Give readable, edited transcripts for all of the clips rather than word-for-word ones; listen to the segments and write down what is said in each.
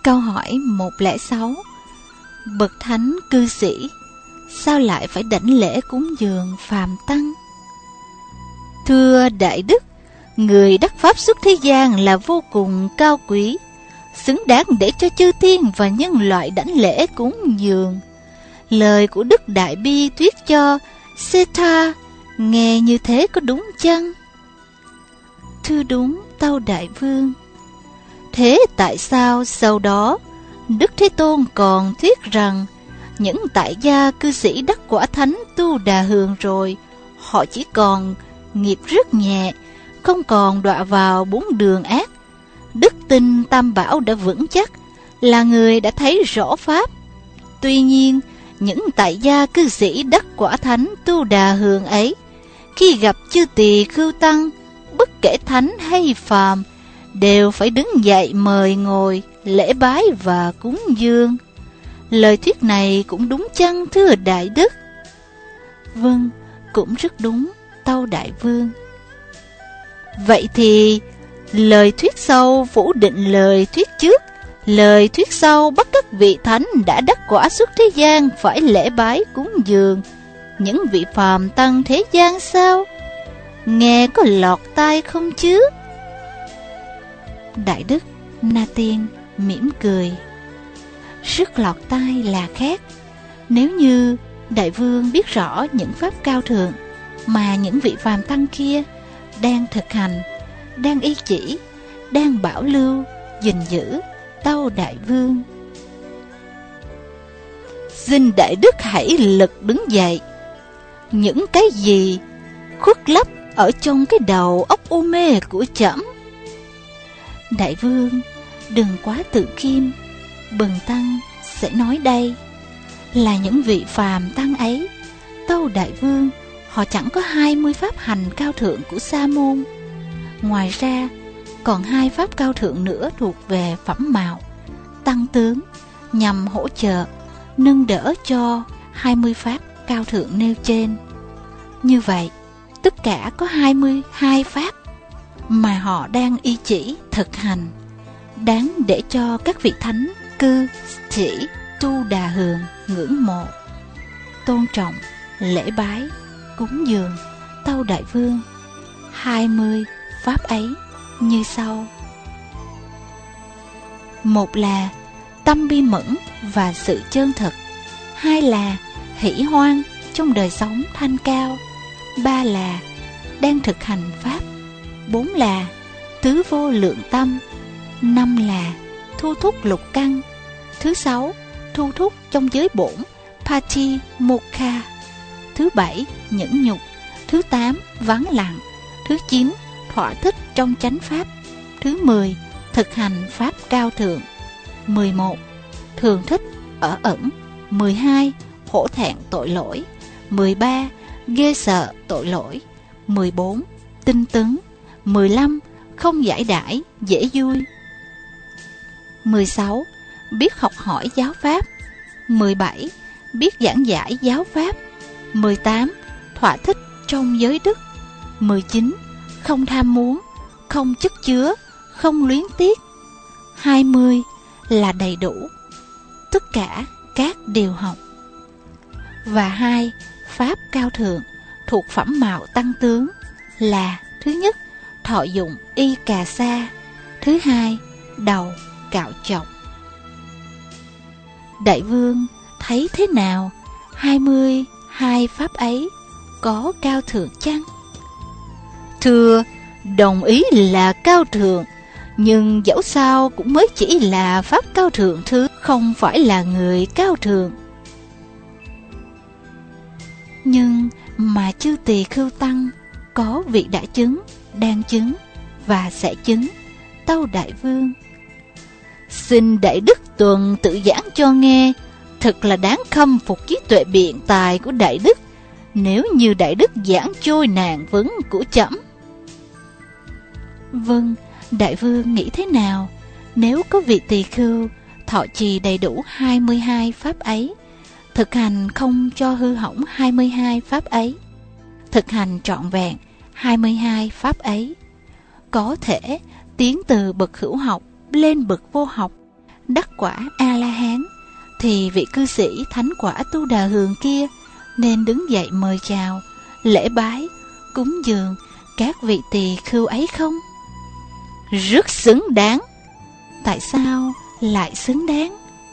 Câu hỏi 106. Bậc thánh cư sĩ sao lại phải đảnh lễ cúng dường phàm tăng? Thưa Đại Đức, người đắc pháp xuất thế gian là vô cùng cao quý, xứng đáng để cho chư thiên và nhân loại đảnh lễ cúng dường. Lời của Đức Đại Bi thuyết cho Setha nghe như thế có đúng chăng? Thưa đúng, tâu Đại Vương. Thế tại sao sau đó Đức Thế Tôn còn thuyết rằng những tại gia cư sĩ đắc quả thánh tu đà hường rồi, họ chỉ còn nghiệp rất nhẹ, không còn đọa vào 4 đường ác. Đức tin Tam Bảo đã vững chắc, là người đã thấy rõ pháp. Tuy nhiên, những tại gia cư sĩ đắc quả thánh tu đà hường ấy, khi gặp chư tỳ khưu tăng, bất kể thánh hay phàm, đều phải đứng dậy mời ngồi, lễ bái và cúng dường. Lời thuyết này cũng đúng chăng thưa Đại Đức? Vâng, cũng rất đúng, tâu Đại Vương. Vậy thì lời thuyết sau phủ định lời thuyết trước, lời thuyết sau bắt các vị thánh đã đắc quả xuất thế gian phải lễ bái cúng dường những vị phàm tăng thế gian sao? Nghe có lọt tai không chứ? Đại Đức Na Tiên mỉm cười. Rất lọt tai là khác. Nếu như Đại Vương biết rõ những pháp cao thượng mà những vị phàm tăng kia đang thực hành, đang y chỉ, đang bảo lưu, gìn giữ, tâu Đại Vương. Xin Đại Đức hãy lực đứng dậy. Những cái gì khuất lấp ở trong cái đầu óc u mê của trẫm? Đại Vương, đừng quá tự kiêm. Bần tăng sẽ nói đây là những vị phàm tăng ấy, tâu Đại Vương, họ chẳng có 20 pháp hành cao thượng của Sa môn. Ngoài ra còn 2 pháp cao thượng nữa thuộc về phẩm mạo, tăng tướng, nhằm hỗ trợ, nâng đỡ cho 20 pháp cao thượng nêu trên. Như vậy, tất cả có 22 pháp mà họ đang y chỉ thực hành, đáng để cho các vị thánh cư sĩ tu đà hường ngưỡng mộ, tôn trọng, lễ bái, cúng dường, tâu Đại Vương. 20 pháp ấy như sau. Một là tâm bi mẫn và sự chân thực. 2 là hỷ hoan trong đời sống thanh cao. 3 là đang thực hành pháp. 4 là tứ vô lượng tâm. 5 là thu thúc lục căn. Thứ 6 thu thúc trong giới bổn Pati Mokha. Thứ 7 nhẫn nhục. Thứ 8 vắng lặng. Thứ 9 thỏa thích trong chánh pháp. Thứ 10 thực hành pháp cao thượng. 11 thường thích ở ẩn. 12 hổ thẹn tội lỗi. 13 ghê sợ tội lỗi. 14 tinh tấn. 15 không giải đãi dễ vui. 16 biết học hỏi giáo pháp. 17 biết giảng giải giáo pháp. 18 thỏa thích trong giới đức. 19 không tham muốn, không chất chứa, không luyến tiếc. 20 là đầy đủ, tất cả các điều học. Và 2 pháp cao thượng thuộc phẩm mạo tăng tướng là: thứ nhất thọ dụng y cà sa. Thứ 2 đầu cạo chọc. Đại Vương thấy thế nào? 22 pháp ấy có cao thượng chăng? Thưa, đồng ý là cao thượng, nhưng dẫu sao cũng mới chỉ là pháp cao thượng thứ, không phải là người cao thượng. Nhưng mà chư tỳ khưu tăng có vị đã chứng, đang chứng và sẽ chứng, tâu Đại Vương. Xin Đại Đức tuần tự giảng cho nghe. Thật là đáng khâm phục trí tuệ biện tài của Đại Đức, nếu như Đại Đức giảng trôi nạn vấn của trẫm. Vâng, Đại Vương nghĩ thế nào nếu có vị tỳ khưu thọ trì đầy đủ 22 pháp ấy, thực hành không cho hư hỏng 22 pháp ấy, thực hành trọn vẹn 22 pháp ấy, có thể tiến từ bậc hữu học lên bậc vô học, đắc quả A-la-hán, thì vị cư sĩ thánh quả Tu Đà Hường kia nên đứng dậy mời chào, lễ bái, cúng dường các vị tỳ khưu ấy không? Rất xứng đáng. Tại sao lại xứng đáng?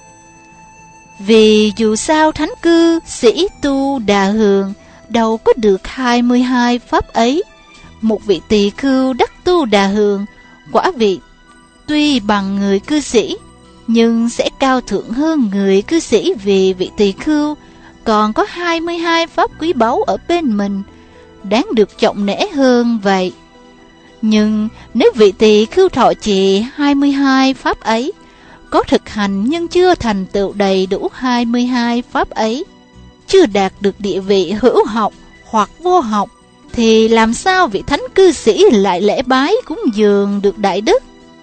Vì dù sao thánh cư sĩ Tu Đà Hường đâu có được 22 pháp ấy. Một vị tỳ khưu đắc Tu Đà Hường quả vị tuy bằng người cư sĩ, nhưng sẽ cao thượng hơn người cư sĩ, vì vị tỳ khưu còn có 22 pháp quý báu ở bên mình, đáng được trọng nể hơn vậy. Nhưng nếu vị tỳ khưu thọ trì 22 pháp ấy, có thực hành nhưng chưa thành tựu đầy đủ 22 pháp ấy, chưa đạt được địa vị hữu học hoặc vô học, thì làm sao vị thánh cư sĩ lại lễ bái cúng dường được đại đức?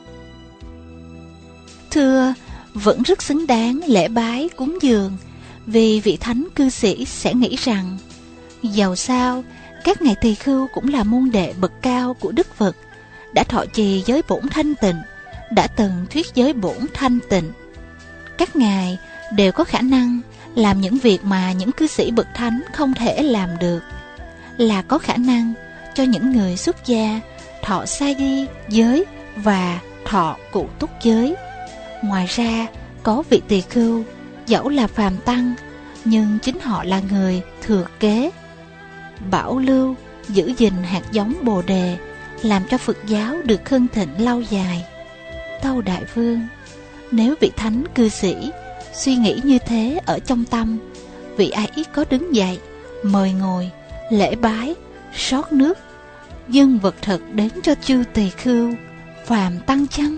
Thưa, vẫn rất xứng đáng lễ bái cúng dường, vì vị thánh cư sĩ sẽ nghĩ rằng dầu sao các ngài tỳ khưu cũng là môn đệ bậc cao của Đức Phật, đã thọ trì giới bổn thanh tịnh, đã từng thuyết giới bổn thanh tịnh. Các ngài đều có khả năng làm những việc mà những cư sĩ bậc thánh không thể làm được, là có khả năng cho những người xuất gia thọ sa di giới và thọ cụ túc giới. Ngoài ra, có vị tỳ khưu dẫu là phàm tăng, nhưng chính họ là người thừa kế, bảo lưu, giữ gìn hạt giống Bồ Đề, làm cho Phật giáo được hưng thịnh lâu dài. Tâu Đại Vương, nếu vị thánh cư sĩ suy nghĩ như thế ở trong tâm, vị ấy có đứng dậy, mời ngồi, lễ bái, rót nước, dâng vật thực đến cho chư tỳ khưu, phàm tăng chăng?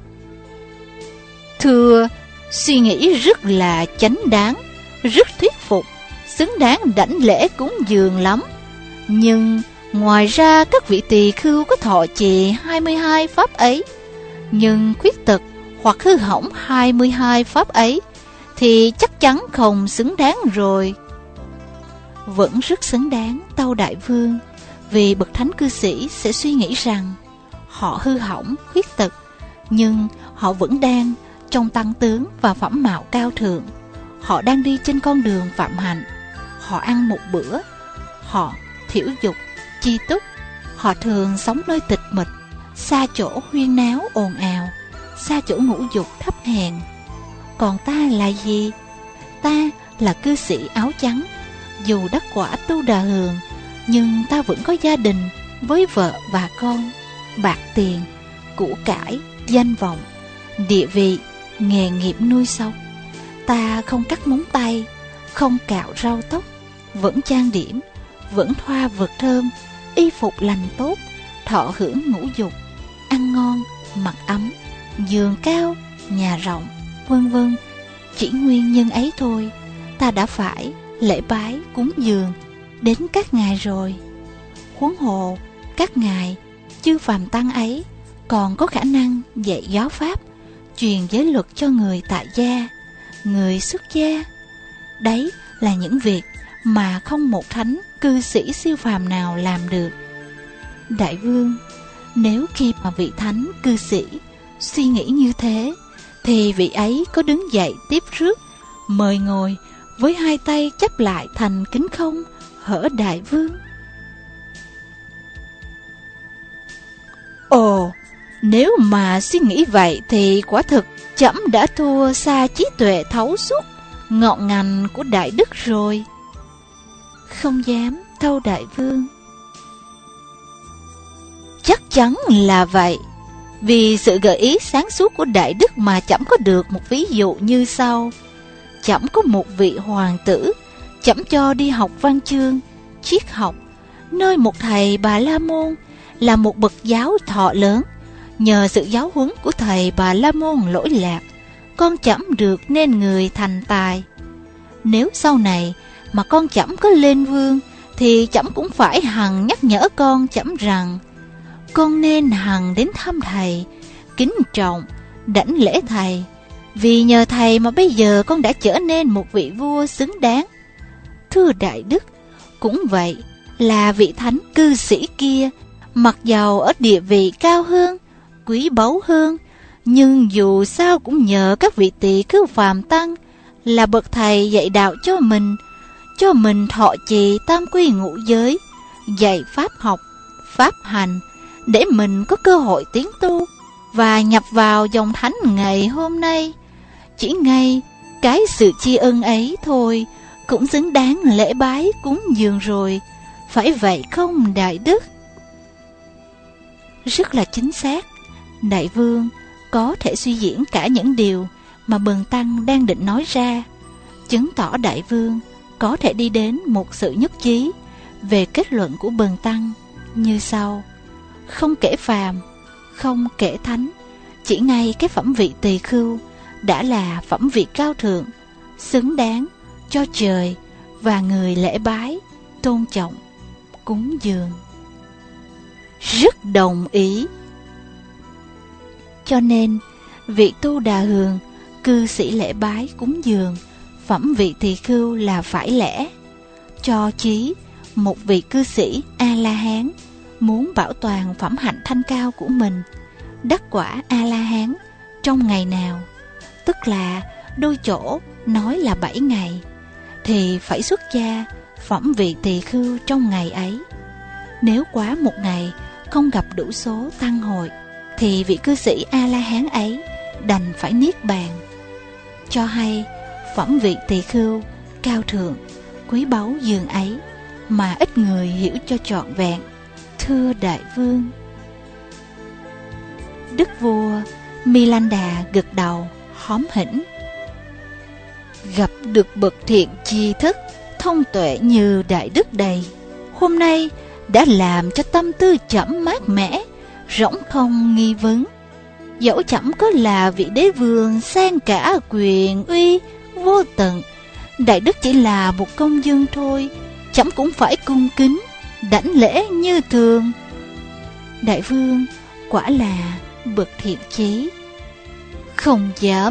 Thưa, suy nghĩ rất là chánh đáng, rất thuyết phục, xứng đáng đảnh lễ cúng dường lắm. Nhưng ngoài ra các vị tỳ khưu có thọ trì 22 pháp ấy, nhưng khuyết tật hoặc hư hỏng 22 pháp ấy, thì chắc chắn không xứng đáng rồi. Vẫn rất xứng đáng, Tâu Đại Vương, vì bậc thánh cư sĩ sẽ suy nghĩ rằng họ hư hỏng, khuyết tật, nhưng họ vẫn đang trong tăng tướng và phẩm mạo cao thượng. Họ đang đi trên con đường phạm hạnh. Họ ăn một bữa. Họ thiểu dục, chi túc. Họ thường sống nơi tịch mịch, xa chỗ huyên náo ồn ào, xa chỗ ngũ dục thấp hèn. Còn ta là gì? Ta là cư sĩ áo trắng. Dù đắc quả Tu Đà Hường, nhưng ta vẫn có gia đình với vợ và con, bạc tiền, của cải, danh vọng, địa vị, nghề nghiệp nuôi sống. Ta không cắt móng tay, không cạo rau tóc, vẫn trang điểm, vẫn thoa vật thơm, y phục lành tốt, thọ hưởng ngũ dục, ăn ngon, mặc ấm, giường cao, nhà rộng, vân vân. Chỉ nguyên nhân ấy thôi, ta đã phải lễ bái cúng dường đến các ngài rồi. Huống hồ các ngài chư phàm tăng ấy còn có khả năng dạy giáo pháp, truyền giới luật cho người tại gia, người xuất gia. Đấy là những việc mà không một thánh cư sĩ siêu phàm nào làm được. Đại Vương, nếu khi mà vị thánh cư sĩ suy nghĩ như thế, thì vị ấy có đứng dậy tiếp rước, mời ngồi với hai tay chắp lại thành kính không, hở Đại Vương? Ồ, nếu mà suy nghĩ vậy thì quả thực trẫm đã thua xa trí tuệ thấu suốt ngọn ngành của Đại Đức rồi. Không dám, Tâu Đại Vương. Chắc chắn là vậy. Vì sự gợi ý sáng suốt của Đại Đức mà trẫm có được một ví dụ như sau. Trẫm có một vị hoàng tử, trẫm cho đi học văn chương, triết học, nơi một thầy Bà La Môn là một bậc giáo thọ lớn. Nhờ sự giáo huấn của thầy Bà La Môn lỗi lạc, con trẫm được nên người thành tài. Nếu sau này mà con trẫm có lên vương, thì trẫm cũng phải hằng nhắc nhở con trẫm rằng con nên hằng đến thăm thầy, kính trọng, đảnh lễ thầy. Vì nhờ thầy mà bây giờ con đã trở nên một vị vua xứng đáng. Thưa Đại Đức, cũng vậy là vị thánh cư sĩ kia, mặc dầu ở địa vị cao hơn, quý báu hơn, Nhưng dù sao cũng nhờ các vị tỳ khưu phàm tăng là bậc thầy dạy đạo cho mình thọ trì tam quy ngũ giới, dạy pháp học, pháp hành, để mình có cơ hội tiến tu và nhập vào dòng thánh ngày hôm nay. Chỉ ngay cái sự tri ân ấy thôi cũng xứng đáng lễ bái cúng dường rồi, phải vậy không đại đức? Rất là chính xác. Đại vương có thể suy diễn cả những điều mà bần tăng đang định nói ra, chứng tỏ đại vương có thể đi đến một sự nhất trí về kết luận của bần tăng như sau: không kể phàm, không kể thánh, chỉ ngay cái phẩm vị tỳ khưu đã là phẩm vị cao thượng, xứng đáng cho trời và người lễ bái, tôn trọng, cúng dường. Rất đồng ý. Cho nên vị tu đà hường, cư sĩ lễ bái cúng dường phẩm vị tỳ khưu là phải lẽ. Cho chí một vị cư sĩ A-la-hán muốn bảo toàn phẩm hạnh thanh cao của mình, đắc quả A-la-hán trong ngày nào, tức là đôi chỗ nói là 7 ngày, thì phải xuất gia phẩm vị tỳ khưu trong ngày ấy. Nếu quá một ngày không gặp đủ số tăng hội, thì vị cư sĩ A-la-hán ấy đành phải niết bàn. Cho hay phẩm vị tỳ khưu cao thượng, quý báu dường ấy mà ít người hiểu cho trọn vẹn. Thưa đại vương. Đức vua Milanda gật đầu hóm hỉnh. Gặp được bậc thiện tri thức, thông tuệ như đại đức đây, hôm nay đã làm cho tâm tư trẫm mát mẻ, rỗng không nghi vấn. Dẫu trẫm có là vị đế vương sang cả quyền uy vô tận, đại đức chỉ là một công dân thôi, trẫm cũng phải cung kính đảnh lễ như thường. Đại vương quả là bậc thiện chí. Không dám.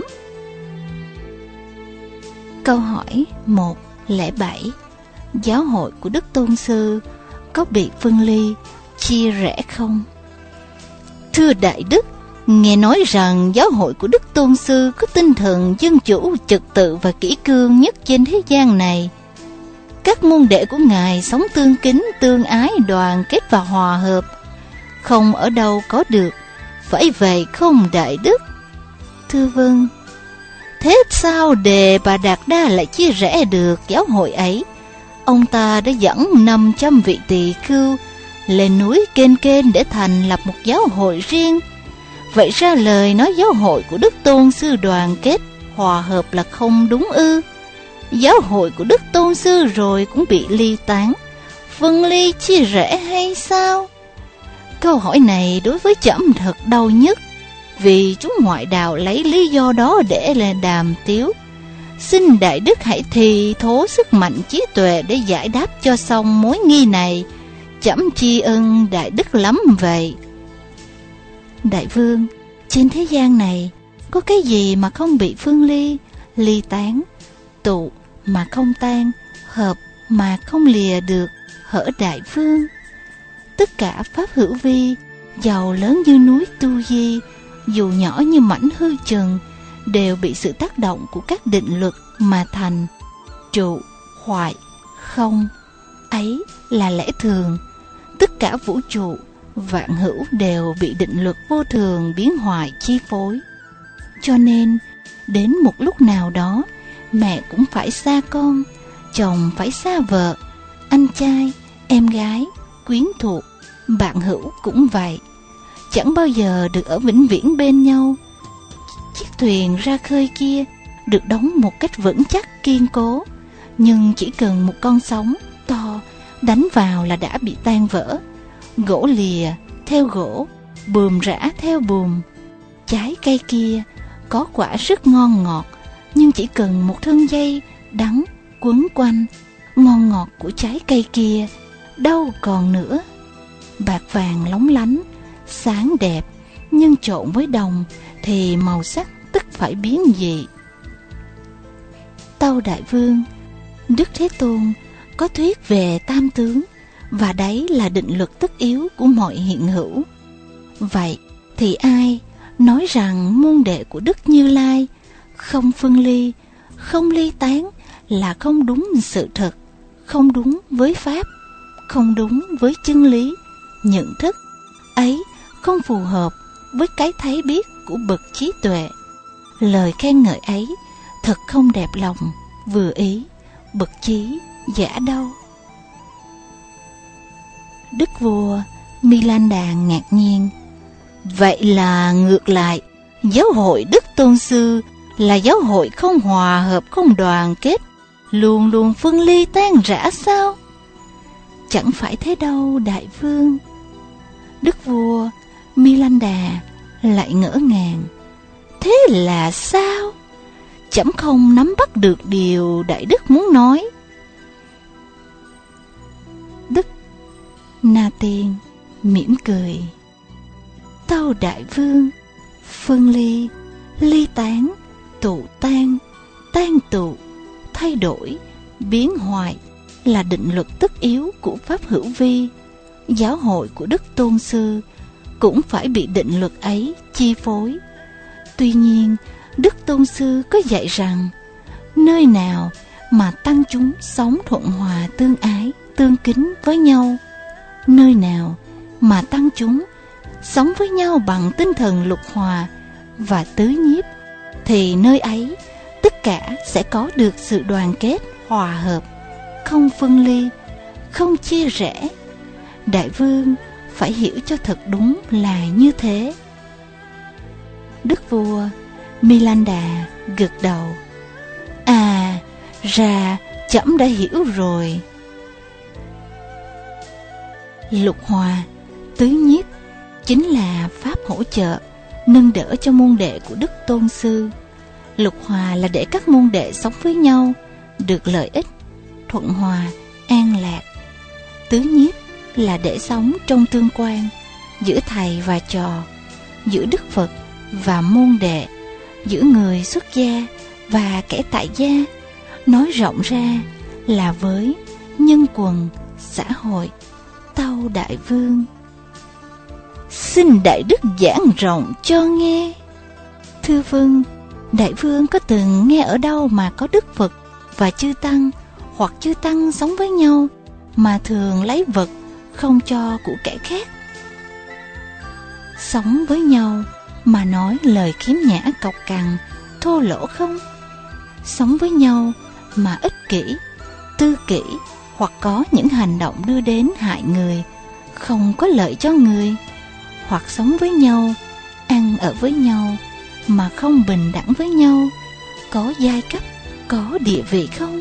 Câu hỏi 107. Giáo hội của Đức Tôn Sư có bị phân ly, chia rẽ không? Thưa đại đức, nghe nói rằng giáo hội của Đức Tôn Sư có tinh thần dân chủ, trật tự và kỷ cương nhất trên thế gian này. Các môn đệ của Ngài sống tương kính, tương ái, đoàn kết và hòa hợp, không ở đâu có được, phải vậy không đại đức? Thưa vâng. Thế sao Đề Bà Đạt Đa lại chia rẽ được giáo hội ấy? Ông ta đã dẫn 500 vị tỳ khưu lên núi Kên Kên để thành lập một giáo hội riêng. Vậy ra lời nói giáo hội của Đức Tôn Sư đoàn kết, hòa hợp là không đúng ư? Giáo hội của Đức Tôn Sư rồi cũng bị ly tán, phân ly chia rẽ hay sao? Câu hỏi này đối với trẫm thật đau nhức, vì chúng ngoại đạo lấy lý do đó để là đàm tiếu. Xin đại đức hãy thì thố sức mạnh trí tuệ để giải đáp cho xong mối nghi này, trẫm tri ân đại đức lắm vậy. Đại vương, trên thế gian này có cái gì mà không bị phân ly, ly tán, tụ mà không tan, hợp mà không lìa được, hở đại vương? Tất cả pháp hữu vi, giàu lớn như núi Tu Di, dù nhỏ như mảnh hư trần, đều bị sự tác động của các định luật mà thành. Trụ, hoại, không, ấy là lẽ thường. Tất cả vũ trụ, vạn hữu đều bị định luật vô thường biến hoại chi phối. Cho nên, đến một lúc nào đó, mẹ cũng phải xa con, chồng phải xa vợ, anh trai, em gái, quyến thuộc, bạn hữu cũng vậy. Chẳng bao giờ được ở vĩnh viễn bên nhau. Chiếc thuyền ra khơi kia được đóng một cách vững chắc kiên cố, nhưng chỉ cần một con sóng to đánh vào là đã bị tan vỡ. Gỗ lìa theo gỗ, buồm rã theo buồm. Trái cây kia có quả rất ngon ngọt, nhưng chỉ cần một thân dây đắng quấn quanh, ngon ngọt của trái cây kia đâu còn nữa. Bạc vàng lóng lánh, sáng đẹp, nhưng trộn với đồng thì màu sắc tức phải biến dị. Tâu đại vương, Đức Thế Tôn có thuyết về tam tướng, và đấy là định luật tất yếu của mọi hiện hữu. Vậy thì ai nói rằng môn đệ của Đức Như Lai không phân ly, không ly tán là không đúng sự thật, không đúng với Pháp, không đúng với chân lý, nhận thức ấy không phù hợp với cái thấy biết của bậc trí tuệ. Lời khen ngợi ấy thật không đẹp lòng, vừa ý, bậc trí giả đâu. Đức vua Milanda ngạc nhiên. Vậy là ngược lại, giáo hội Đức Tôn Sư là giáo hội không hòa hợp, không đoàn kết, luôn luôn phân ly tan rã sao? Chẳng phải thế đâu đại vương. Đức vua Milanda lại ngỡ ngàng. Thế là sao? Chấm không nắm bắt được điều đại đức muốn nói. Đức Na Tiên mỉm cười. Tâu đại vương, phân ly, ly tán, tụ tan, tan tụ, thay đổi, biến hoại là định luật tất yếu của Pháp hữu vi. Giáo hội của Đức Tôn Sư cũng phải bị định luật ấy chi phối. Tuy nhiên, Đức Tôn Sư có dạy rằng nơi nào mà tăng chúng sống thuận hòa tương ái, tương kính với nhau, nơi nào mà tăng chúng sống với nhau bằng tinh thần lục hòa và tứ nhiếp, thì nơi ấy tất cả sẽ có được sự đoàn kết, hòa hợp, không phân ly, không chia rẽ. Đại vương phải hiểu cho thật đúng là như thế. Đức vua Milanda gật đầu. À, ra trẫm đã hiểu rồi. Lục hòa, tứ nhiếp chính là pháp hỗ trợ, nâng đỡ cho môn đệ của Đức Tôn Sư. Lục hòa là để các môn đệ sống với nhau được lợi ích, thuận hòa, an lạc. Tứ nhiếp là để sống trong tương quan giữa thầy và trò, giữa Đức Phật và môn đệ, giữa người xuất gia và kẻ tại gia. Nói rộng ra là với nhân quần, xã hội. Tâu đại vương, xin đại đức giảng rộng cho nghe. Thưa vâng, đại vương có từng nghe ở đâu mà có Đức Phật và chư tăng hoặc chư tăng sống với nhau mà thường lấy vật không cho của kẻ khác? Sống với nhau mà nói lời khiếm nhã cộc cằn, thô lỗ không? Sống với nhau mà ích kỷ, tư kỷ hoặc có những hành động đưa đến hại người, không có lợi cho người? Hoặc sống với nhau, ăn ở với nhau mà không bình đẳng với nhau, có giai cấp, có địa vị không?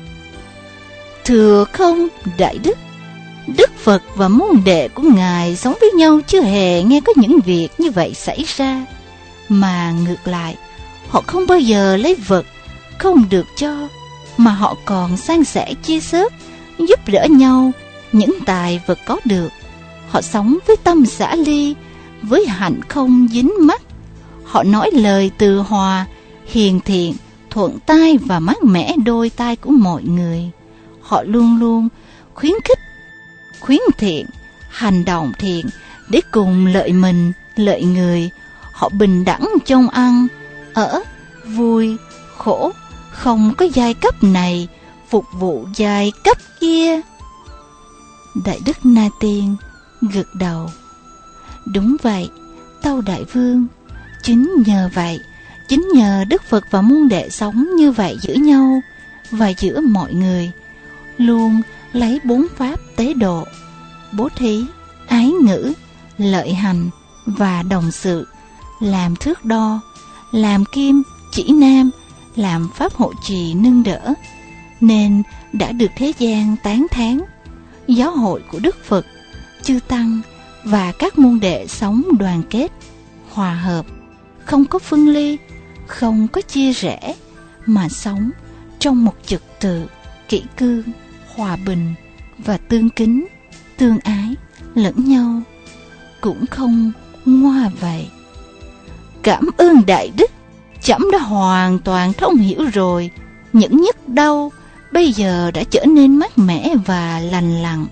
Thưa không, đại đức. Đức Phật và môn đệ của Ngài sống với nhau chưa hề nghe có những việc như vậy xảy ra. Mà ngược lại, họ không bao giờ lấy vật không được cho, mà họ còn san sẻ chia sớt, giúp đỡ nhau những tài vật có được. Họ sống với tâm xả ly, với hạnh không dính mắc. Họ nói lời từ hòa, hiền thiện, thuận tai và mát mẻ đôi tai của mọi người. Họ luôn luôn khuyến khích, khuyến thiện, hành động thiện để cùng lợi mình, lợi người. Họ bình đẳng trong ăn, ở, vui, khổ, không có giai cấp này phục vụ giai cấp kia. Đại đức Na Tiên gật đầu. Đúng vậy, tâu đại vương. Chính nhờ vậy, chính nhờ Đức Phật và môn đệ sống như vậy giữa nhau và giữa mọi người, luôn lấy 4 pháp tế độ: bố thí, ái ngữ, lợi hành và đồng sự làm thước đo, làm kim chỉ nam, làm pháp hộ trì nâng đỡ, nên đã được thế gian tán thán. Giáo hội của Đức Phật, chư tăng và các môn đệ sống đoàn kết, hòa hợp, không có phân ly, không có chia rẽ, mà sống trong một trật tự kỷ cương, hòa bình và tương kính, tương ái lẫn nhau, cũng không ngoa vậy. Cảm ơn đại đức, trẫm đã hoàn toàn thông hiểu rồi. Những nhức đau bây giờ đã trở nên mát mẻ và lành lặn.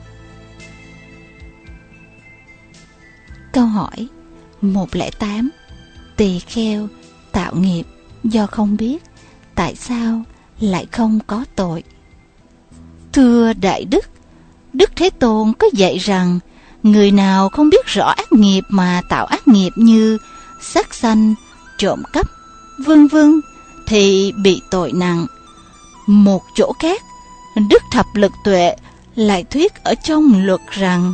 Câu hỏi 108. Tỳ kheo tạo nghiệp do không biết, tại sao lại không có tội? Thưa Đại Đức, Đức Thế Tôn có dạy rằng người nào không biết rõ ác nghiệp mà tạo ác nghiệp như sát sanh, trộm cắp, vân vân thì bị tội nặng. Một chỗ khác, Đức Thập Lực Tuệ lại thuyết ở trong luật rằng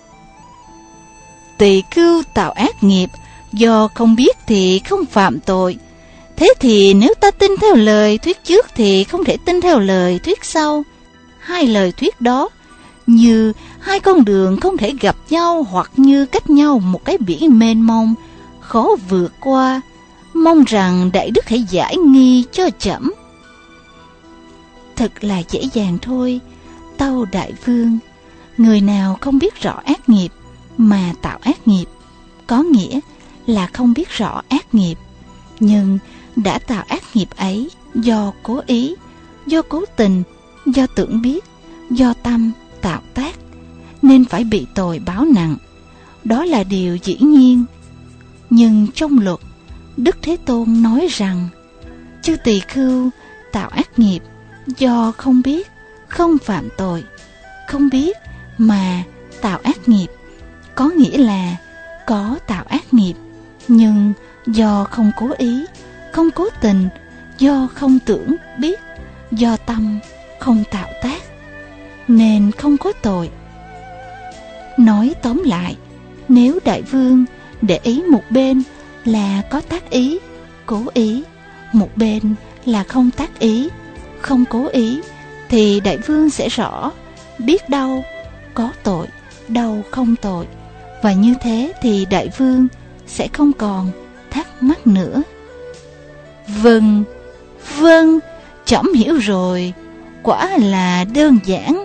tỳ khưu tạo ác nghiệp do không biết thì không phạm tội. Thế thì nếu ta tin theo lời thuyết trước thì không thể tin theo lời thuyết sau. Hai lời thuyết đó như hai con đường không thể gặp nhau, hoặc như cách nhau một cái biển mênh mông khó vượt qua. Mong rằng Đại Đức hãy giải nghi cho trẫm. Thật là dễ dàng thôi, tâu Đại Vương. Người nào không biết rõ ác nghiệp mà tạo ác nghiệp, có nghĩa là không biết rõ ác nghiệp, nhưng đã tạo ác nghiệp ấy do cố ý, do cố tình, do tưởng biết, do tâm tạo tác, nên phải bị tội báo nặng. Đó là điều dĩ nhiên. Nhưng trong luật, Đức Thế Tôn nói rằng chư tỳ khưu tạo ác nghiệp do không biết, không phạm tội. Không biết mà tạo ác nghiệp có nghĩa là có tạo ác nghiệp, nhưng do không cố ý, không cố tình, do không tưởng biết, do tâm không tạo tác, nên không có tội. Nói tóm lại, nếu Đại Vương để ý một bên là có tác ý, cố ý, một bên là không tác ý, không cố ý, thì Đại Vương sẽ rõ, biết đâu có tội, đâu không tội. Và như thế thì Đại Vương sẽ không còn thắc mắc nữa. Vâng, vâng, trẫm hiểu rồi, quả là đơn giản.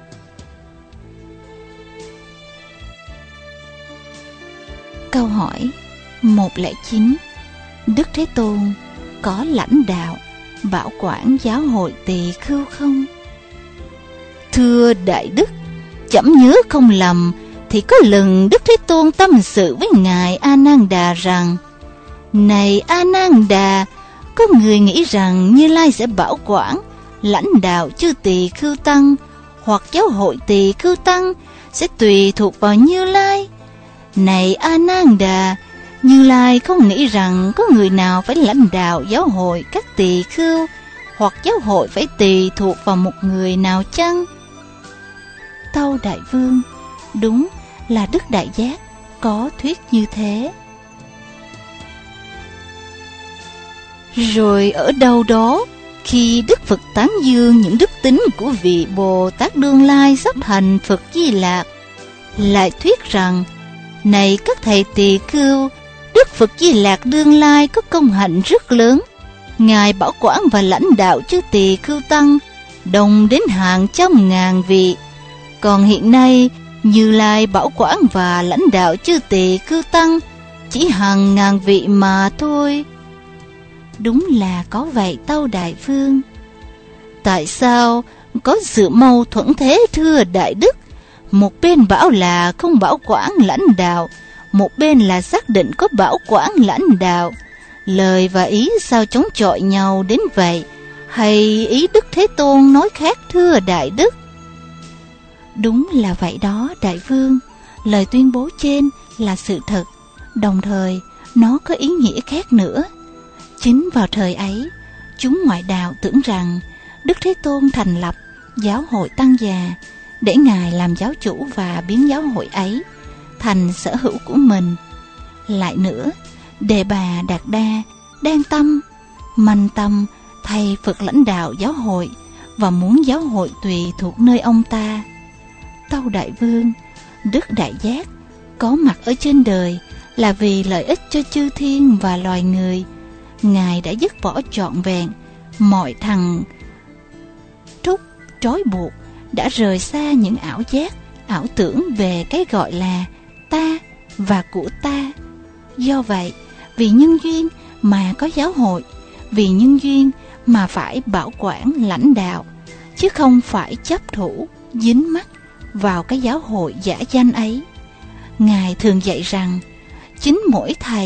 Câu hỏi 109. Đức Thế Tôn có lãnh đạo, bảo quản giáo hội tỳ khưu không? Thưa Đại Đức, trẫm nhớ không lầm thì có lần Đức Thế Tôn tâm sự với Ngài A Nan Đà rằng: này A Nan Đà, có người nghĩ rằng Như Lai sẽ bảo quản, lãnh đạo chư tỳ khưu tăng, hoặc giáo hội tỳ khưu tăng sẽ tùy thuộc vào Như Lai. Này A Nan Đà, Như Lai không nghĩ rằng có người nào phải lãnh đạo giáo hội các tỳ khưu, hoặc giáo hội phải tùy thuộc vào một người nào chăng? Tâu Đại Vương, đúng là Đức Đại Giác có thuyết như thế. Rồi ở đâu đó, khi Đức Phật tán dương những đức tính của vị Bồ Tát Đương Lai sắp thành Phật Di Lạc, lại thuyết rằng: này các thầy tỳ khưu, Đức Phật Di Lạc Đương Lai có công hạnh rất lớn. Ngài bảo quản và lãnh đạo chư tỳ khưu tăng đồng đến hàng trăm ngàn vị. Còn hiện nay, Như Lai bảo quản và lãnh đạo chư tỳ khưu tăng chỉ hàng ngàn vị mà thôi. Đúng là có vậy tâu Đại Vương. Tại sao có sự mâu thuẫn thế thưa Đại Đức? Một bên bảo là không bảo quản lãnh đạo, một bên là xác định có bảo quản lãnh đạo. Lời và ý sao chống chọi nhau đến vậy? Hay ý Đức Thế Tôn nói khác thưa Đại Đức? Đúng là vậy đó Đại Vương. Lời tuyên bố trên là sự thật, đồng thời nó có ý nghĩa khác nữa. Chính vào thời ấy, chúng ngoại đạo tưởng rằng Đức Thế Tôn thành lập giáo hội Tăng Già để Ngài làm giáo chủ và biến giáo hội ấy thành sở hữu của mình. Lại nữa, Đề Bà Đạt Đa đang manh tâm thay Phật lãnh đạo giáo hội và muốn giáo hội tùy thuộc nơi ông ta. Tâu Đại Vương, Đức Đại Giác có mặt ở trên đời là vì lợi ích cho chư thiên và loài người. Ngài đã dứt bỏ trọn vẹn mọi thằng trúc trói buộc, đã rời xa những ảo giác, ảo tưởng về cái gọi là ta và của ta. Do vậy, vì nhân duyên mà có giáo hội, vì nhân duyên mà phải bảo quản lãnh đạo, chứ không phải chấp thủ, dính mắc vào cái giáo hội giả danh ấy. Ngài thường dạy rằng chính mỗi thầy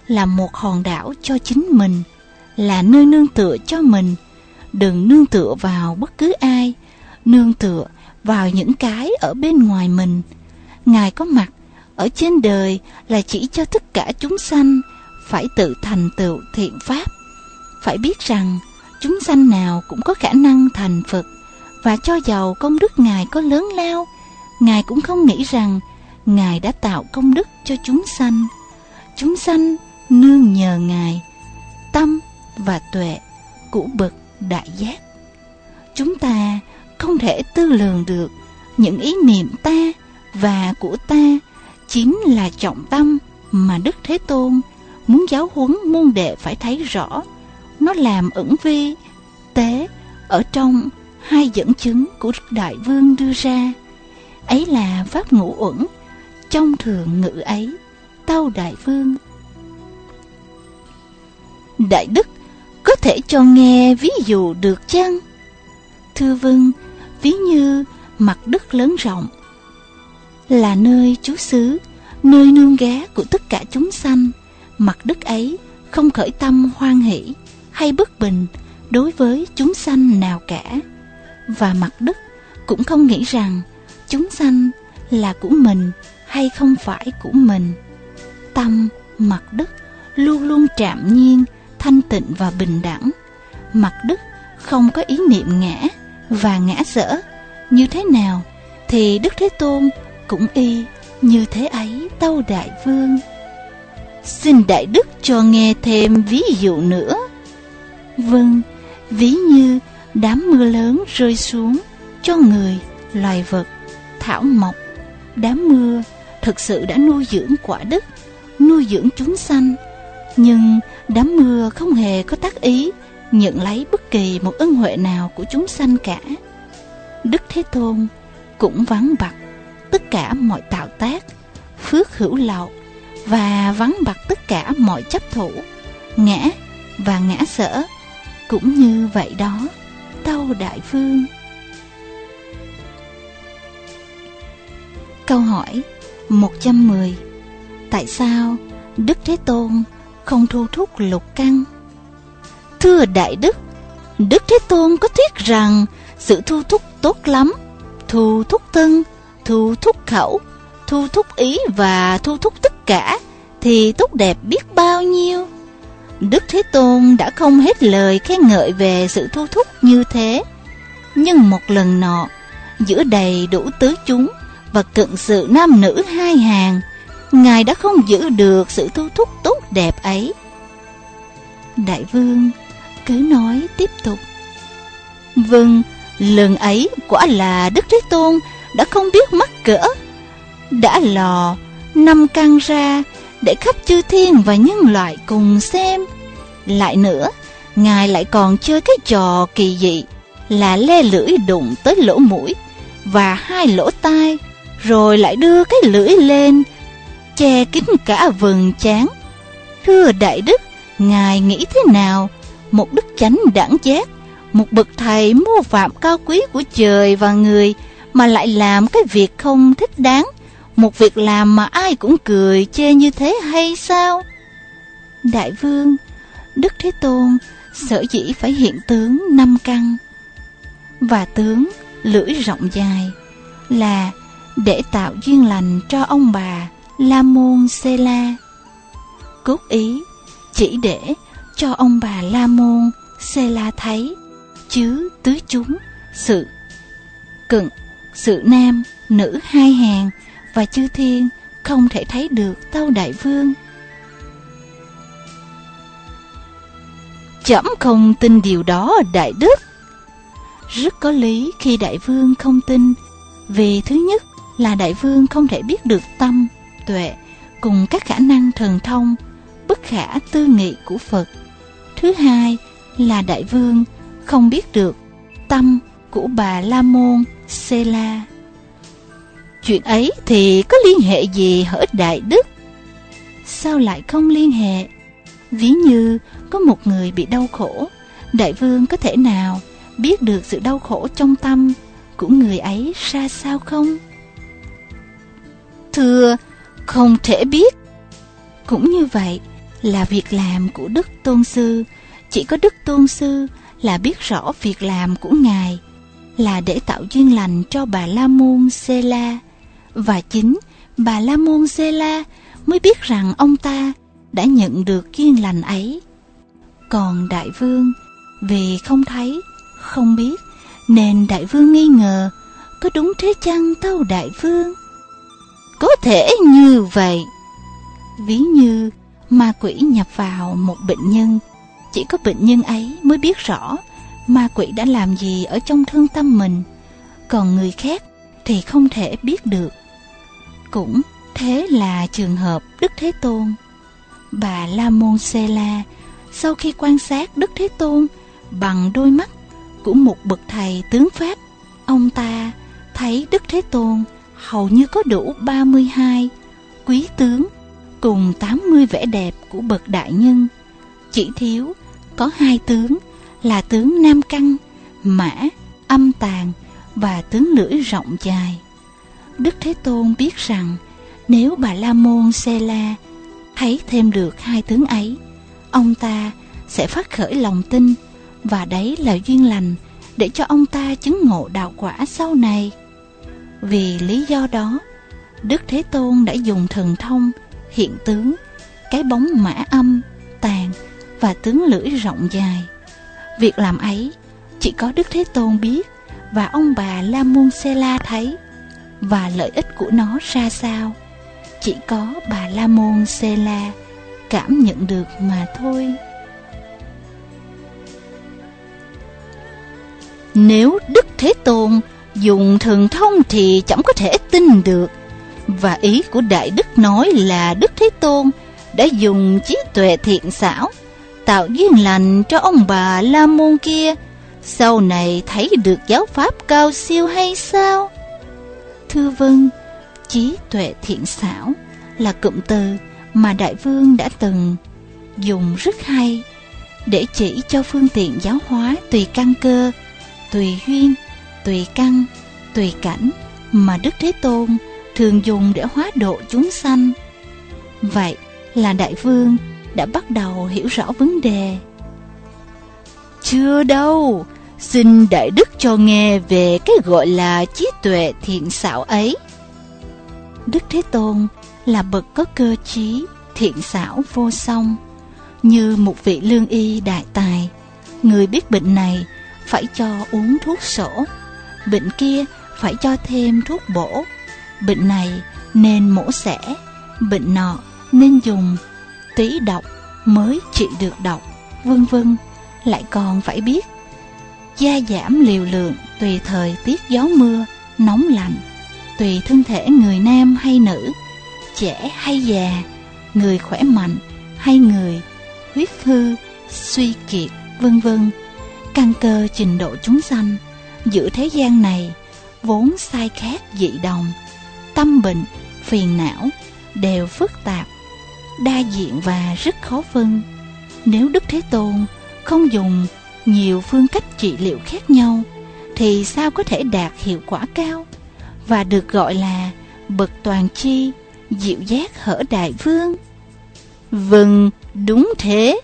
là một hòn đảo cho chính mình, là nơi nương tựa cho mình. Đừng nương tựa vào bất cứ ai, nương tựa vào những cái ở bên ngoài mình. Ngài có mặt ở trên đời là chỉ cho tất cả chúng sanh phải tự thành tựu thiện pháp, phải biết rằng chúng sanh nào cũng có khả năng thành Phật, và cho dầu công đức Ngài có lớn lao, Ngài cũng không nghĩ rằng Ngài đã tạo công đức cho chúng sanh. Chúng sanh nương nhờ Ngài, tâm và tuệ của bậc đại giác. Chúng ta không thể tư lường được những ý niệm ta và của ta chính là trọng tâm mà Đức Thế Tôn muốn giáo huấn môn đệ phải thấy rõ. Nó làm ẩn vi tế ở trong hai dẫn chứng của Đại Vương đưa ra. Ấy là pháp ngũ uẩn, trong thường ngữ ấy, tâu Đại Vương. Đại Đức có thể cho nghe ví dụ được chăng? Thưa vâng, ví như mặt đất lớn rộng là nơi trú xứ, nơi nương ghé của tất cả chúng sanh. Mặt đất ấy không khởi tâm hoan hỷ hay bất bình đối với chúng sanh nào cả, và mặt đất cũng không nghĩ rằng chúng sanh là của mình hay không phải của mình. Tâm mặt đất luôn luôn trạm nhiên, thanh tịnh và bình đẳng. Mặt đất không có ý niệm ngã và ngã dở. Như thế nào thì Đức Thế Tôn cũng y như thế ấy, tâu Đại Vương. Xin Đại Đức cho nghe thêm ví dụ nữa. Vâng, ví như đám mưa lớn rơi xuống cho người, loài vật, thảo mộc. Đám mưa thực sự đã nuôi dưỡng quả đất, nuôi dưỡng chúng sanh. Nhưng đám mưa không hề có tác ý nhận lấy bất kỳ một ân huệ nào của chúng sanh cả. Đức Thế Tôn cũng vắng bặt tất cả mọi tạo tác, phước hữu lậu, và vắng bặt tất cả mọi chấp thủ, ngã và ngã sở. Cũng như vậy đó, tâu Đại Vương. Câu hỏi 110. Tại sao Đức Thế Tôn không thu thúc lục căn? Thưa Đại Đức, Đức Thế Tôn có thuyết rằng sự thu thúc tốt lắm, thu thúc thân, thu thúc khẩu, thu thúc ý và thu thúc tất cả thì tốt đẹp biết bao nhiêu. Đức Thế Tôn đã không hết lời khen ngợi về sự thu thúc như thế. Nhưng một lần nọ, giữa đầy đủ tứ chúng và cận sự nam nữ hai hàng, Ngài đã không giữ được sự thu thúc tốt đẹp ấy. Đại Vương cứ nói tiếp tục. Vâng, lần ấy quả là Đức Thế Tôn đã không biết mắc cỡ, đã lò 5 căn ra để khắp chư thiên và nhân loại cùng xem. Lại nữa, Ngài lại còn chơi cái trò kỳ dị là le lưỡi đụng tới lỗ mũi và hai lỗ tai, rồi lại đưa cái lưỡi lên che kín cả vầng trán. Thưa Đại Đức, Ngài nghĩ thế nào? Một đức chánh đẳng giác, một bậc thầy mô phạm cao quý của trời và người, mà lại làm cái việc không thích đáng, một việc làm mà ai cũng cười chê như thế hay sao? Đại Vương, Đức Thế Tôn sở dĩ phải hiện tướng 5 căn và tướng lưỡi rộng dài là để tạo duyên lành cho ông bà La Môn Xê La. Cốt ý chỉ để cho ông bà La Môn Xê La thấy, chứ tứ chúng, sự cận, sự nam, nữ hai hàng và chư thiên không thể thấy được, tâu Đại Vương. Trẫm không tin điều đó, Đại Đức. Rất có lý khi Đại Vương không tin, vì thứ nhất là Đại Vương không thể biết được tâm, tuệ cùng các khả năng thần thông bất khả tư nghị của Phật. Thứ hai là Đại Vương không biết được tâm của bà La Môn Xê La. Chuyện ấy thì có liên hệ gì hỡi Đại Đức? Sao lại không liên hệ? Ví như có một người bị đau khổ, Đại Vương có thể nào biết được sự đau khổ trong tâm của người ấy ra sao không? Thưa, không thể biết. Cũng như vậy, là việc làm của Đức Tôn Sư. Chỉ có Đức Tôn Sư là biết rõ việc làm của Ngài là để tạo duyên lành cho Bà La Môn Sê-la, và chính Bà La Môn Sê-la mới biết rằng ông ta đã nhận được duyên lành ấy. Còn Đại Vương vì không thấy, không biết, nên Đại Vương nghi ngờ, có đúng thế chăng tâu Đại Vương? Có thể như vậy. Ví như ma quỷ nhập vào một bệnh nhân, chỉ có bệnh nhân ấy mới biết rõ ma quỷ đã làm gì ở trong thân tâm mình, còn người khác thì không thể biết được. Cũng thế là trường hợp Đức Thế Tôn. Bà La Môn Sê-la sau khi quan sát Đức Thế Tôn bằng đôi mắt của một bậc thầy tướng Pháp, ông ta thấy Đức Thế Tôn hầu như có đủ 32 quý tướng cùng 80 vẻ đẹp của bậc đại nhân, chỉ thiếu có 2 tướng là tướng Nam Căn, Mã, Âm Tàn và tướng lưỡi rộng dài. Đức Thế Tôn biết rằng nếu Bà La Môn Sê-la thấy thêm được 2 tướng ấy, ông ta sẽ phát khởi lòng tin, và đấy là duyên lành để cho ông ta chứng ngộ đạo quả sau này. Vì lý do đó, Đức Thế Tôn đã dùng thần thông hiện tướng cái bóng Mã Âm Tàn và tướng lưỡi rộng dài. Việc làm ấy chỉ có Đức Thế Tôn biết, và ông Bà La Môn Sê-la thấy, và lợi ích của nó ra sao chỉ có Bà La Môn Sê-la cảm nhận được mà thôi. Nếu Đức Thế Tôn dùng thần thông thì chẳng có thể tin được. Và ý của Đại Đức nói là Đức Thế Tôn đã dùng trí tuệ thiện xảo tạo duyên lành cho ông Bà La Môn kia, sau này thấy được giáo pháp cao siêu hay sao? Thưa vâng, trí tuệ thiện xảo là cụm từ mà Đại Vương đã từng dùng rất hay để chỉ cho phương tiện giáo hóa tùy căn cơ, tùy duyên, tùy căn, tùy cảnh mà Đức Thế Tôn thường dùng để hóa độ chúng sanh. Vậy là Đại Vương đã bắt đầu hiểu rõ vấn đề. Chưa đâu, xin Đại Đức cho nghe về cái gọi là trí tuệ thiện xảo ấy. Đức Thế Tôn là bậc có cơ trí, thiện xảo vô song, như một vị lương y đại tài. Người biết bệnh này phải cho uống thuốc sổ, bệnh kia phải cho thêm thuốc bổ, bệnh này nên mổ xẻ, bệnh nọ nên dùng túy độc mới trị được độc, vân vân. Lại còn phải biết gia giảm liều lượng tùy thời tiết gió mưa, nóng lạnh, tùy thân thể người nam hay nữ, trẻ hay già, người khỏe mạnh hay người huyết hư, suy kiệt, vân vân. Căn cơ trình độ chúng sanh giữa thế gian này vốn sai khác dị đồng, tâm bệnh, phiền não đều phức tạp, đa diện và rất khó phân. Nếu Đức Thế Tôn không dùng nhiều phương cách trị liệu khác nhau thì sao có thể đạt hiệu quả cao và được gọi là bậc toàn tri, dịu giác hở Đại Vương? Vâng, đúng thế.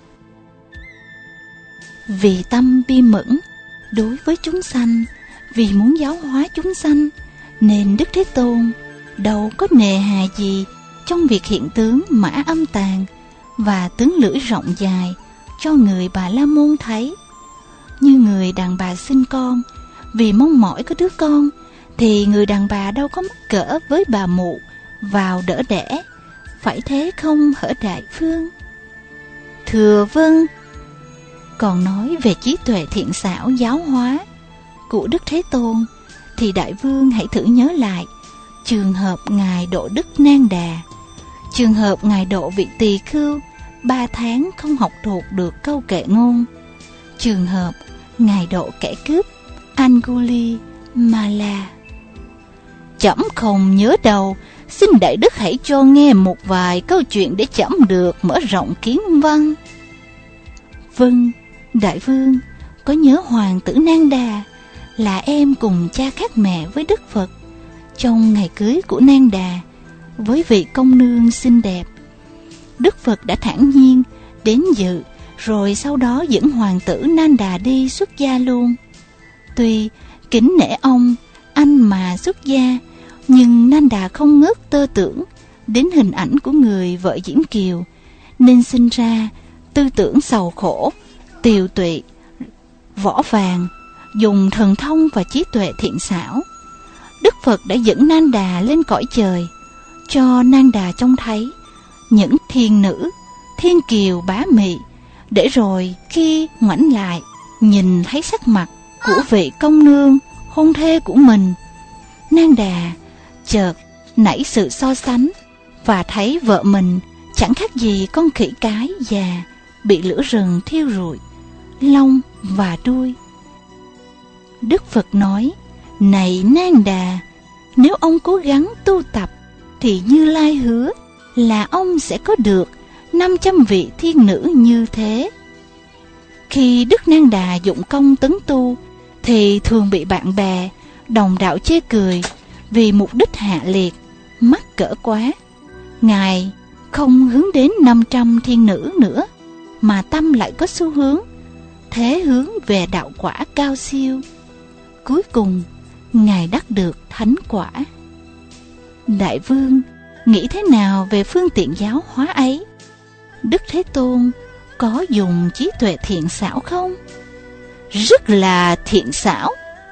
Vì tâm bi mẫn đối với chúng sanh, vì muốn giáo hóa chúng sanh, nên Đức Thế Tôn đâu có nề hà gì trong việc hiện tướng Mã Âm Tàn và tướng lưỡi rộng dài cho người Bà La Môn thấy. Như người đàn bà sinh con, vì mong mỏi có đứa con, thì người đàn bà đâu có mắc cỡ với bà mụ vào đỡ đẻ, phải thế không hở Đại Vương? Thưa vâng. Còn nói về trí tuệ thiện xảo giáo hóa của Đức Thế Tôn, thì Đại Vương hãy thử nhớ lại trường hợp Ngài độ Đức Nang Đà, trường hợp Ngài độ vị Tỳ Khưu 3 tháng không học thuộc được câu kệ ngôn, trường hợp Ngài độ kẻ cướp Angulimala. Trẫm không nhớ đâu, xin Đại Đức hãy cho nghe một vài câu chuyện để trẫm được mở rộng kiến văn. Vâng, Đại Vương có nhớ hoàng tử Nang Đà là em cùng cha khác mẹ với Đức Phật trong ngày cưới của Nang Đà với vị công nương xinh đẹp. Đức Phật đã thản nhiên đến dự, rồi sau đó dẫn hoàng tử Nanda đi xuất gia luôn. Tuy kính nể ông, anh mà xuất gia, nhưng Nanda không ngớt tơ tưởng đến hình ảnh của người vợ Diễm Kiều, nên sinh ra tư tưởng sầu khổ, tiều tụy, võ vàng, dùng thần thông và trí tuệ thiện xảo. Đức Phật đã dẫn Nanda lên cõi trời, cho Nanda trông thấy những thiên nữ, thiên kiều bá mị, để rồi khi ngoảnh lại nhìn thấy sắc mặt của vị công nương hôn thê của mình, Nanda chợt nảy sự so sánh và thấy vợ mình chẳng khác gì con khỉ cái già bị lửa rừng thiêu rụi lông và đuôi. Đức Phật nói: này Nanda, nếu ông cố gắng tu tập thì Như Lai hứa là ông sẽ có được 500 vị thiên nữ như thế. Khi Đức Nanda dụng công tấn tu thì thường bị bạn bè, đồng đạo chê cười vì mục đích hạ liệt, mắc cỡ quá. Ngài không hướng đến 500 thiên nữ nữa, mà tâm lại có xu hướng thế hướng về đạo quả cao siêu. Cuối cùng Ngài đắc được thánh quả. Đại vương nghĩ thế nào về phương tiện giáo hóa ấy? Đức Thế Tôn có dùng trí tuệ thiện xảo không? Rất là thiện xảo.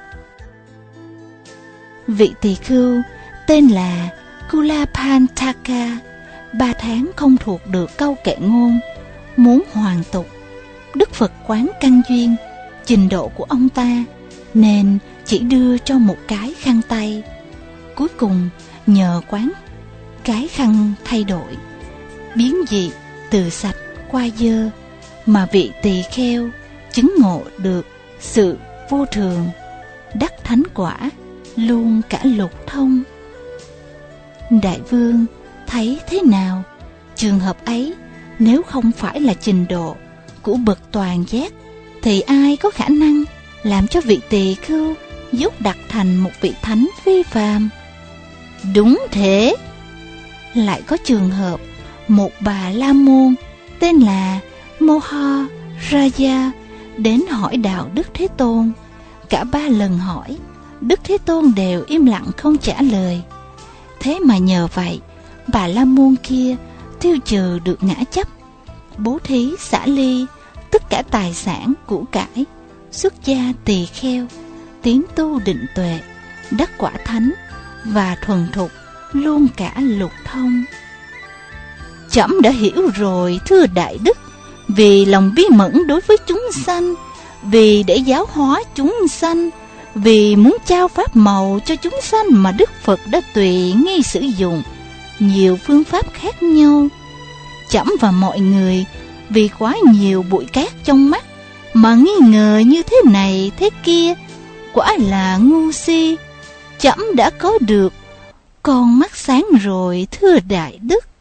Vị tỳ khưu tên là Kulapantaka 3 tháng không thuộc được câu kệ ngôn, muốn hoàn tục. Đức Phật quán căn duyên, trình độ của ông ta, nên chỉ đưa cho một cái khăn tay. Cuối cùng nhờ quán cái khăn thay đổi, biến dị từ sạch qua dơ, mà vị tỳ kheo chứng ngộ được sự vô thường, đắc thánh quả luôn cả lục thông. Đại vương thấy thế nào? Trường hợp ấy nếu không phải là trình độ của bậc toàn giác, thì ai có khả năng làm cho vị tỳ khưu dốc đặt thành một vị thánh phi phàm? Đúng thế. Lại có trường hợp một bà la môn tên là Moha Raja đến hỏi đạo Đức Thế Tôn. Cả 3 lần hỏi, Đức Thế Tôn đều im lặng không trả lời. Thế mà nhờ vậy, bà la môn kia tiêu trừ được ngã chấp, bố thí xả ly tất cả tài sản của cải, xuất gia tỳ kheo, tiến tu định tuệ, đắc quả thánh và thuần thục luôn cả lục thông. Trẫm đã hiểu rồi, thưa Đại Đức. Vì lòng bi mẫn đối với chúng sanh, vì để giáo hóa chúng sanh, vì muốn trao pháp màu cho chúng sanh, mà Đức Phật đã tùy nghi sử dụng nhiều phương pháp khác nhau. Trẫm và mọi người vì quá nhiều bụi cát trong mắt mà nghi ngờ như thế này thế kia, quả là ngu si. Trẫm đã có được con mắt sáng rồi, thưa Đại Đức.